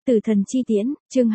Tử thần chi tiễn, chương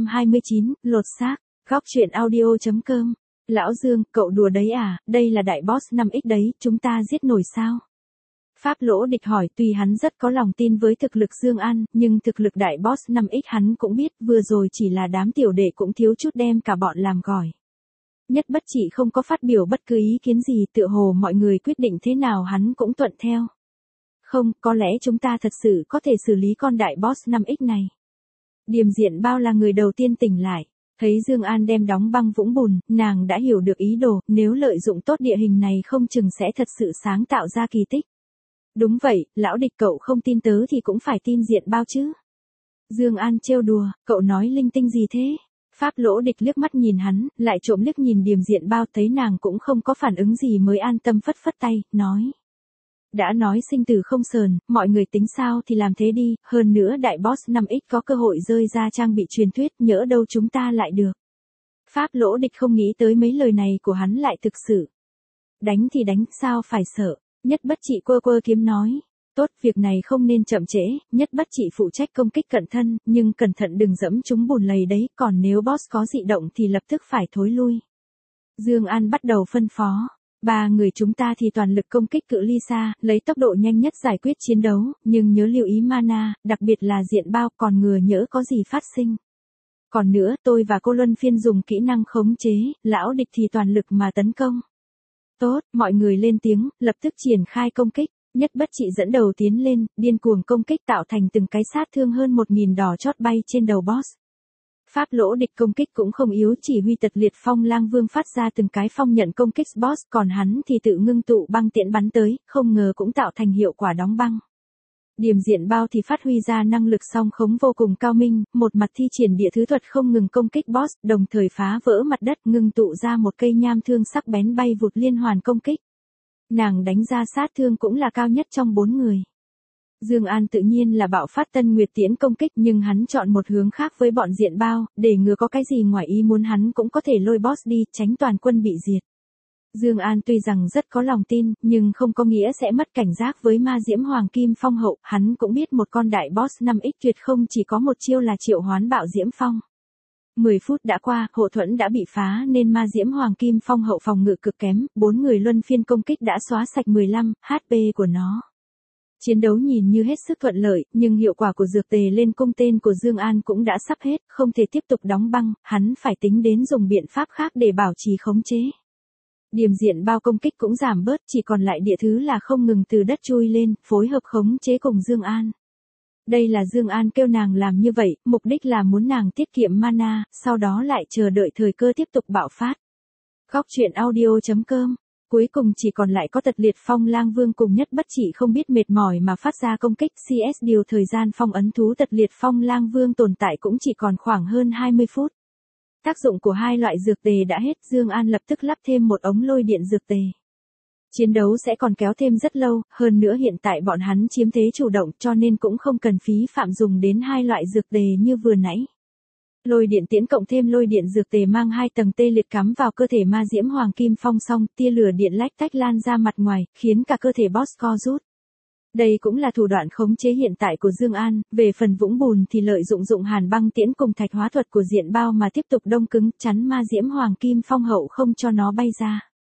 229, lột xác, góc truyện audio.com. Lão Dương, cậu đùa đấy à, đây là đại boss 5x đấy, chúng ta giết nổi sao? Pháp Lỗ Địch hỏi, tuy hắn rất có lòng tin với thực lực Dương An, nhưng thực lực đại boss 5x hắn cũng biết, vừa rồi chỉ là đám tiểu đệ cũng thiếu chút đem cả bọn làm gỏi. Nhất Bất Chỉ không có phát biểu bất cứ ý kiến gì, tựa hồ mọi người quyết định thế nào hắn cũng thuận theo. Không, có lẽ chúng ta thật sự có thể xử lý con đại boss 5x này. Điềm Diện Bao là người đầu tiên tỉnh lại. Thấy Dương An đem đóng băng vũng bùn, nàng đã hiểu được ý đồ, nếu lợi dụng tốt địa hình này không chừng sẽ thật sự sáng tạo ra kỳ tích. Đúng vậy, lão Địch cậu không tin tớ thì cũng phải tin Diện Bao chứ. Dương An trêu đùa, cậu nói linh tinh gì thế? Pháp Lỗ Địch liếc mắt nhìn hắn, lại trộm liếc nhìn Điềm Diện Bao, thấy nàng cũng không có phản ứng gì mới an tâm phất phất tay, nói. Đã nói sinh tử không sờn, mọi người tính sao thì làm thế đi, hơn nữa đại boss 5x có cơ hội rơi ra trang bị truyền thuyết, nhỡ đâu chúng ta lại được. Pháp Lỗ Địch không nghĩ tới mấy lời này của hắn lại thực sự. Đánh thì đánh, sao phải sợ, Nhất Bất Chỉ quơ quơ kiếm nói. Tốt, việc này không nên chậm trễ, Nhất Bất Chỉ phụ trách công kích cận thân, nhưng cẩn thận đừng dẫm chúng bùn lầy đấy, còn nếu boss có dị động thì lập tức phải thối lui. Dương An bắt đầu phân phó. Ba người chúng ta thì toàn lực công kích cự ly xa, lấy tốc độ nhanh nhất giải quyết chiến đấu, nhưng nhớ lưu ý mana, đặc biệt là Diện Bao, còn ngừa nhỡ có gì phát sinh. Còn nữa, tôi và cô luân phiên dùng kỹ năng khống chế, lão Địch thì toàn lực mà tấn công. Tốt, mọi người lên tiếng, lập tức triển khai công kích. Nhất Bất Chỉ dẫn đầu tiến lên, điên cuồng công kích tạo thành từng cái sát thương hơn 1000 đỏ chót bay trên đầu boss. Pháp Lỗ Địch công kích cũng không yếu, chỉ huy Tật Liệt Phong Lang Vương phát ra từng cái phong nhận công kích boss, còn hắn thì tự ngưng tụ băng tiễn bắn tới, không ngờ cũng tạo thành hiệu quả đóng băng. Điềm Diện Bao thì phát huy ra năng lực song khống vô cùng cao minh, một mặt thi triển địa thứ thuật không ngừng công kích boss, đồng thời phá vỡ mặt đất, ngưng tụ ra một cây nham thương sắc bén bay vụt liên hoàn công kích. Nàng đánh ra sát thương cũng là cao nhất trong 4 người. Dương An tự nhiên là bạo phát Tân Nguyệt Tiễn công kích, nhưng hắn chọn một hướng khác với bọn Diện Bao, để ngừa có cái gì ngoài ý muốn hắn cũng có thể lôi boss đi, tránh toàn quân bị diệt. Dương An tuy rằng rất có lòng tin, nhưng không có nghĩa sẽ mất cảnh giác với ma diễm Hoàng Kim Phong hậu, hắn cũng biết một con đại boss 5x tuyệt không chỉ có một chiêu là triệu hoán bạo diễm phong. 10 phút đã qua, hộ thuẫn đã bị phá nên ma diễm Hoàng Kim Phong hậu phòng ngự cực kém, 4 người luân phiên công kích đã xóa sạch 15 HP của nó. Chiến đấu nhìn như hết sức thuận lợi, nhưng hiệu quả của dược tề lên cung tên của Dương An cũng đã sắp hết, không thể tiếp tục đóng băng, hắn phải tính đến dùng biện pháp khác để bảo trì khống chế. Điềm Diện Bao công kích cũng giảm bớt, chỉ còn lại địa thứ là không ngừng từ đất chui lên, phối hợp khống chế cùng Dương An. Đây là Dương An kêu nàng làm như vậy, mục đích là muốn nàng tiết kiệm mana, sau đó lại chờ đợi thời cơ tiếp tục bạo phát. Góc truyện audio.com. Cuối cùng chỉ còn lại có Tật Liệt Phong Lang Vương cùng Nhất Bất Chỉ không biết mệt mỏi mà phát ra công kích. CS điều thời gian phong ấn thú Tật Liệt Phong Lang Vương tồn tại cũng chỉ còn khoảng hơn 20 phút. Tác dụng của hai loại dược tề đã hết, Dương An lập tức lắp thêm một ống lôi điện dược tề. Chiến đấu sẽ còn kéo thêm rất lâu, hơn nữa hiện tại bọn hắn chiếm thế chủ động cho nên cũng không cần phí phạm dùng đến hai loại dược tề như vừa nãy. Lôi điện tiễn cộng thêm lôi điện dược tề mang 2 tầng tê liệt cắm vào cơ thể ma diễm Hoàng Kim Phong xong, tia lửa điện lách tách lan ra mặt ngoài, khiến cả cơ thể boss co rút. Đây cũng là thủ đoạn khống chế hiện tại của Dương An, về phần vũng bùn thì lợi dụng hàn băng tiễn cùng thạch hóa thuật của Diện Bao mà tiếp tục đông cứng, chắn ma diễm Hoàng Kim Phong hậu không cho nó bay ra.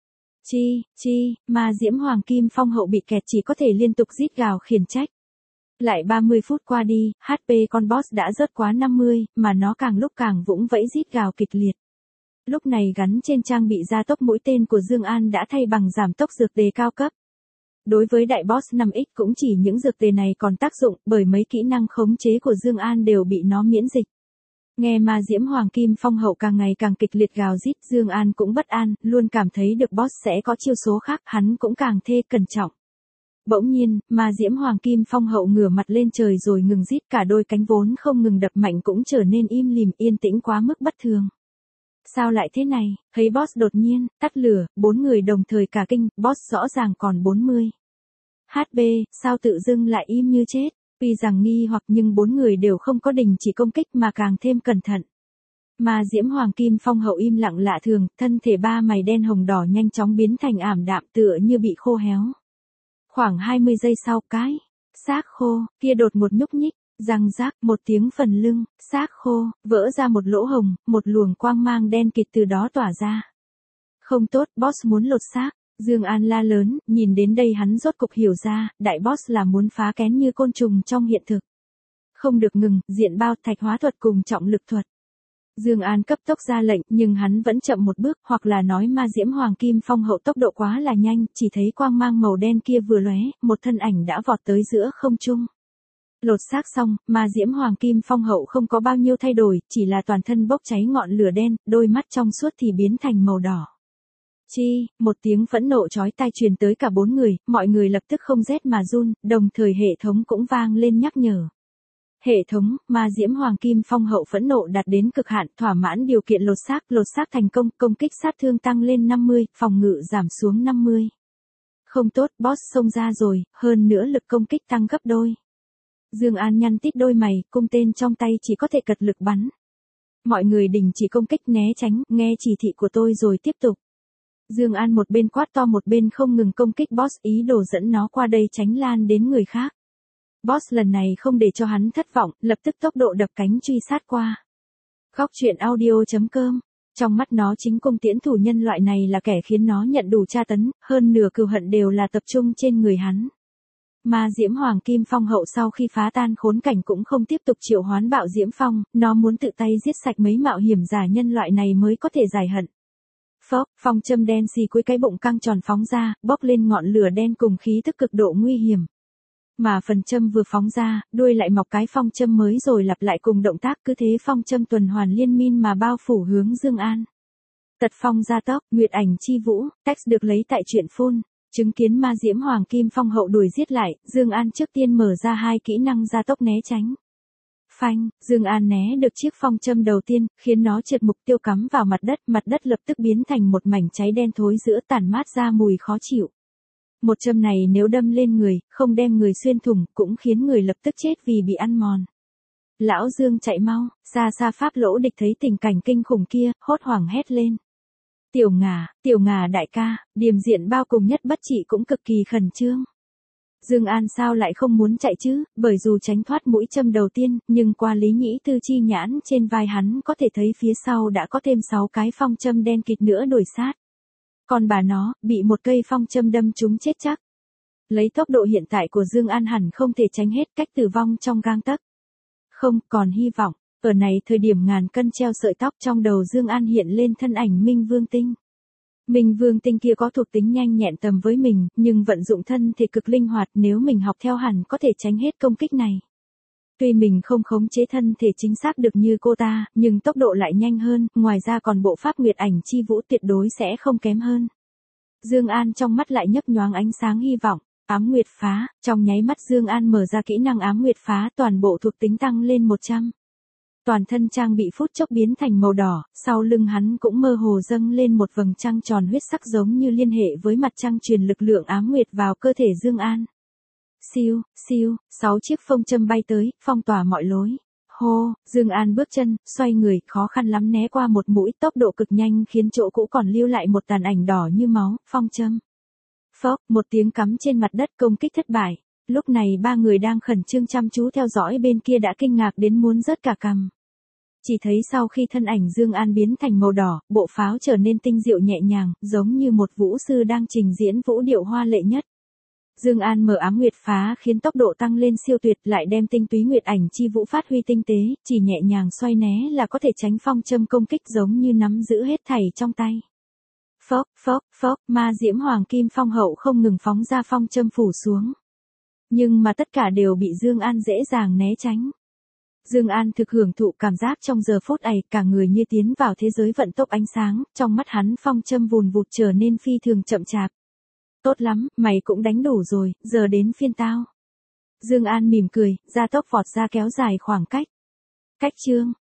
Ma diễm Hoàng Kim Phong hậu bị kẹt chỉ có thể liên tục rít gào khiển trách. Lại 30 phút qua đi, HP con boss đã rớt quá 50, mà nó càng lúc càng vũng vẫy rít gào kịch liệt. Lúc này gắn trên trang bị gia tốc mũi tên của Dương An đã thay bằng giảm tốc dược tề cao cấp. Đối với đại boss 5x cũng chỉ những dược tề này còn tác dụng, bởi mấy kỹ năng khống chế của Dương An đều bị nó miễn dịch. Nghe ma diễm Hoàng Kim Phong hậu càng ngày càng kịch liệt gào rít, Dương An cũng bất an, luôn cảm thấy được boss sẽ có chiêu số khác, hắn cũng càng thê cẩn trọng. Bỗng nhiên, ma diễm Hoàng Kim Phong hậu ngửa mặt lên trời rồi ngừng rít, cả đôi cánh vốn không ngừng đập mạnh cũng trở nên im lìm, yên tĩnh quá mức bất thường. Sao lại thế này? Thấy boss đột nhiên tắt lửa, 4 người đồng thời cả kinh, boss rõ ràng còn 40 HP, sao tự dưng lại im như chết? Tuy rằng nghi hoặc nhưng 4 người đều không có đình chỉ công kích mà càng thêm cẩn thận. Ma diễm Hoàng Kim Phong hậu im lặng lạ thường, thân thể ba mày đen hồng đỏ nhanh chóng biến thành ảm đạm tựa như bị khô héo. Khoảng 20 giây sau, cái xác khô kia đột một nhúc nhích, Răng rác, một tiếng phần lưng, xác khô, vỡ ra một lỗ hồng, một luồng quang mang đen kịt từ đó tỏa ra. Không tốt, boss muốn lột xác. Dương An la lớn, nhìn đến đây hắn rốt cục hiểu ra, đại boss là muốn phá kén như côn trùng trong hiện thực. Không được ngừng, diện bao thạch hóa thuật cùng trọng lực thuật. Dương An cấp tốc ra lệnh, nhưng hắn vẫn chậm một bước, hoặc là nói ma diễm hoàng kim phong hậu tốc độ quá là nhanh, chỉ thấy quang mang màu đen kia vừa lóe, một thân ảnh đã vọt tới giữa không trung. Lột xác xong, ma diễm hoàng kim phong hậu không có bao nhiêu thay đổi, chỉ là toàn thân bốc cháy ngọn lửa đen, đôi mắt trong suốt thì biến thành màu đỏ. Chi, một tiếng phẫn nộ chói tai truyền tới cả bốn người, mọi người lập tức không rét mà run, đồng thời hệ thống cũng vang lên nhắc nhở. Hệ thống, ma diễm hoàng kim phong hậu phẫn nộ đạt đến cực hạn, thỏa mãn điều kiện lột xác thành công, công kích sát thương tăng lên 50, phòng ngự giảm xuống 50. Không tốt, boss xông ra rồi, hơn nữa lực công kích tăng gấp đôi. Dương An nhăn tít đôi mày, cung tên trong tay chỉ có thể cật lực bắn. Mọi người đình chỉ công kích né tránh, nghe chỉ thị của tôi rồi tiếp tục. Dương An một bên quát to một bên không ngừng công kích boss, ý đồ dẫn nó qua đây tránh lan đến người khác. Boss lần này không để cho hắn thất vọng, lập tức tốc độ đập cánh truy sát qua. Góc truyện audio.com. Trong mắt nó chính cung tiễn thủ nhân loại này là kẻ khiến nó nhận đủ tra tấn, hơn nửa cừu hận đều là tập trung trên người hắn. Ma diễm hoàng kim phong hậu sau khi phá tan khốn cảnh cũng không tiếp tục triệu hoán bạo diễm phong, nó muốn tự tay giết sạch mấy mạo hiểm giả nhân loại này mới có thể giải hận. Phốc, phong châm đen xì cuối cái bụng căng tròn phóng ra, bốc lên ngọn lửa đen cùng khí tức cực độ nguy hiểm. Mà phần châm vừa phóng ra, đuôi lại mọc cái phong châm mới rồi lặp lại cùng động tác, cứ thế phong châm tuần hoàn liên miên mà bao phủ hướng Dương An. Tật phong gia tốc, nguyệt ảnh chi vũ, text được lấy tại truyện phun. Chứng kiến ma diễm hoàng kim phong hậu đuổi giết lại, Dương An trước tiên mở ra hai kỹ năng gia tốc né tránh. Phanh, Dương An né được chiếc phong châm đầu tiên, khiến nó trượt mục tiêu cắm vào mặt đất lập tức biến thành một mảnh cháy đen thối rữa tản mát ra mùi khó chịu. Một châm này nếu đâm lên người, không đem người xuyên thủng, cũng khiến người lập tức chết vì bị ăn mòn. Lão Dương chạy mau, xa xa pháp lỗ địch thấy tình cảnh kinh khủng kia, hốt hoảng hét lên. Tiểu Ngà đại ca, điềm diện bao cùng nhất bất trị cũng cực kỳ khẩn trương. Dương An sao lại không muốn chạy chứ, bởi dù tránh thoát mũi châm đầu tiên, nhưng qua lý nhĩ tư chi nhãn trên vai hắn có thể thấy phía sau đã có thêm 6 cái phong châm đen kịt nữa đuổi sát. Còn bà nó, bị một cây phong châm đâm trúng chết chắc. Lấy tốc độ hiện tại của Dương An hẳn không thể tránh hết cách tử vong trong gang tấc. Không, còn hy vọng. Ở này thời điểm ngàn cân treo sợi tóc trong đầu Dương An hiện lên thân ảnh Minh Vương Tinh. Minh Vương Tinh kia có thuộc tính nhanh nhẹn tầm với mình, nhưng vận dụng thân thể cực linh hoạt, nếu mình học theo hẳn có thể tránh hết công kích này. Tuy mình không khống chế thân thể chính xác được như cô ta, nhưng tốc độ lại nhanh hơn, ngoài ra còn bộ pháp nguyệt ảnh chi vũ tuyệt đối sẽ không kém hơn. Dương An trong mắt lại nhấp nhoáng ánh sáng hy vọng. Ám Nguyệt Phá, trong nháy mắt Dương An mở ra kỹ năng Ám Nguyệt Phá, toàn bộ thuộc tính tăng lên 100. Toàn thân trang bị phút chốc biến thành màu đỏ, sau lưng hắn cũng mơ hồ dâng lên một vầng trăng tròn huyết sắc giống như liên hệ với mặt trăng truyền lực lượng ám nguyệt vào cơ thể Dương An. Siêu, siêu, 6 chiếc phong châm bay tới, phong tỏa mọi lối. Hô, Dương An bước chân, xoay người, khó khăn lắm né qua một mũi, tốc độ cực nhanh khiến chỗ cũ còn lưu lại một tàn ảnh đỏ như máu, phong châm. Phốc, một tiếng cắm trên mặt đất, công kích thất bại. Lúc này ba người đang khẩn trương chăm chú theo dõi bên kia đã kinh ngạc đến muốn rớt cả cằm. Chỉ thấy sau khi thân ảnh Dương An biến thành màu đỏ, bộ pháo trở nên tinh diệu nhẹ nhàng, giống như một vũ sư đang trình diễn vũ điệu hoa lệ nhất. Dương An mở Ám Nguyệt Phá khiến tốc độ tăng lên siêu tuyệt, lại đem tinh túy nguyệt ảnh chi vũ phát huy tinh tế, chỉ nhẹ nhàng xoay né là có thể tránh phong châm công kích giống như nắm giữ hết thảy trong tay. Phốc, phốc, phốc, ma diễm hoàng kim phong hậu không ngừng phóng ra phong châm phủ xuống. Nhưng mà tất cả đều bị Dương An dễ dàng né tránh. Dương An thực hưởng thụ cảm giác trong giờ phút ấy, cả người như tiến vào thế giới vận tốc ánh sáng, trong mắt hắn phong châm vùn vụt trở nên phi thường chậm chạp. Tốt lắm, mày cũng đánh đủ rồi, giờ đến phiên tao. Dương An mỉm cười, gia tốc vọt ra kéo dài khoảng cách. Cách chương